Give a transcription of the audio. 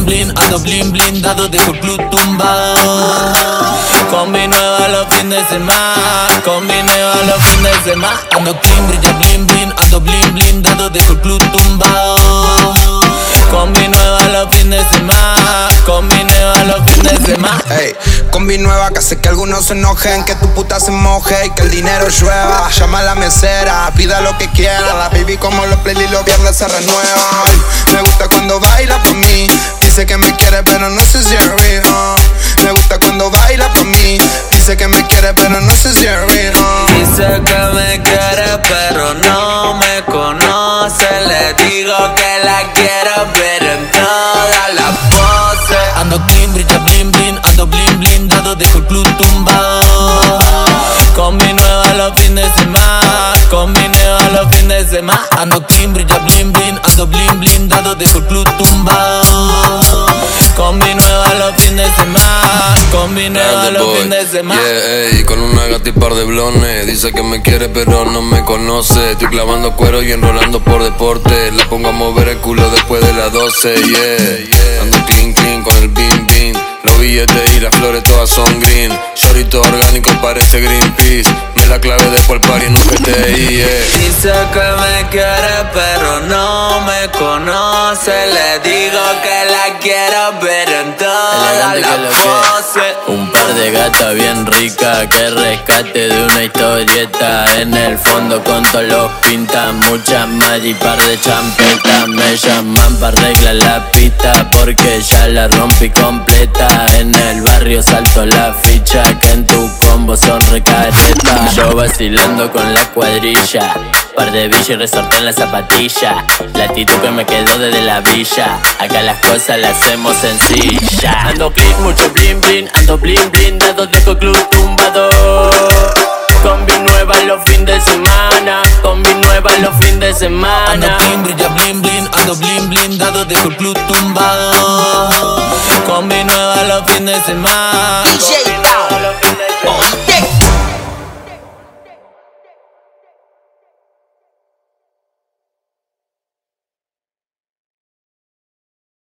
blin, ando blin blindado, dejo el club tumbado. Con mi nueva los fines de semana, con mi nueva los fines de semana. Ando clean, brilla blin blin, ando blin blindado, dejo el club tumbado. Con mi nueva los fines de semana, con mi nueva los fines de semana. Ey, combi nueva que hace que algunos se enojen, que tu puta se moje y que el dinero llueva. Llama a la mesera, pida lo que quiera. La baby como los playlists los viernes se renuevan. Me gusta cuando baila por mí, dice que me quiere pero no sé si es real. Me gusta cuando baila por mí, dice que me quiere pero no sé si es real. Dice que me quiere pero no me conoce. Le digo que la quiero ver en todas las poses. Ando clean, brilla blin blin, ando blin blindado, dejo el club tumbado. Con mi nueva los fines de semana, con mi nueva los fines de semana. Ando clean, brilla blin blin, ando blin blindado, dejo el club tumbado. Con mi nueva los fines de semana, con mi nueva los fines de semana. Yeah, ey, con una gata y par de blones. Dice que me quiere pero no me conoce. Estoy clavando cuero y enrolando por deporte. La pongo a mover el culo después de las 12, yeah. Ando clean clean con el beam beam. Los billetes y las flores todas son green. Chorito orgánico parece Greenpeace. Me la clave después el party en un GTI, yeah. Dice que me quiere pero no me conoce. Le digo que la quiero ver en todas las poses. Un par de gatas bien ricas que rescate de una historieta. En el fondo con todos los pintan, muchas más y par de champetas. Me llaman para arreglar la pista porque ya la rompí completa. En el barrio salto la ficha que en tu combo son recaretas. Yo vacilando con la cuadrilla, par de bichos y resorte en la zapatilla. La actitud que me quedó desde la villa, acá las cosas las hacemos sencillas. Ando clean, mucho blin blin, ando blin blindado, dejo el club tumbado. Combi nueva los fines de semana, combi nueva los fines de semana. Ando clean, brilla blin blin, ando blin blindado, dejo el club tumbado. Con mi nueva los fines de semana. DJ Town, on deck.